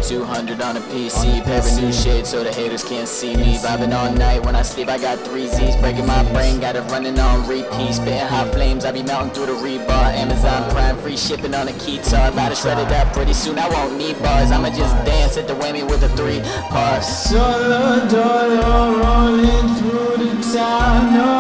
200 on a PC. Pair of new shades so the haters can't see me. Vibing all night when I sleep, I got 3 Z's. Breaking my brain, got it running on repeat. Spitting hot flames, I be melting through the rebar. Amazon Prime, free shipping on a keytar. About to shred it up pretty soon, I won't need bars. I'ma just dance at the whammy with a 3 part. Solo dollar rolling through the town.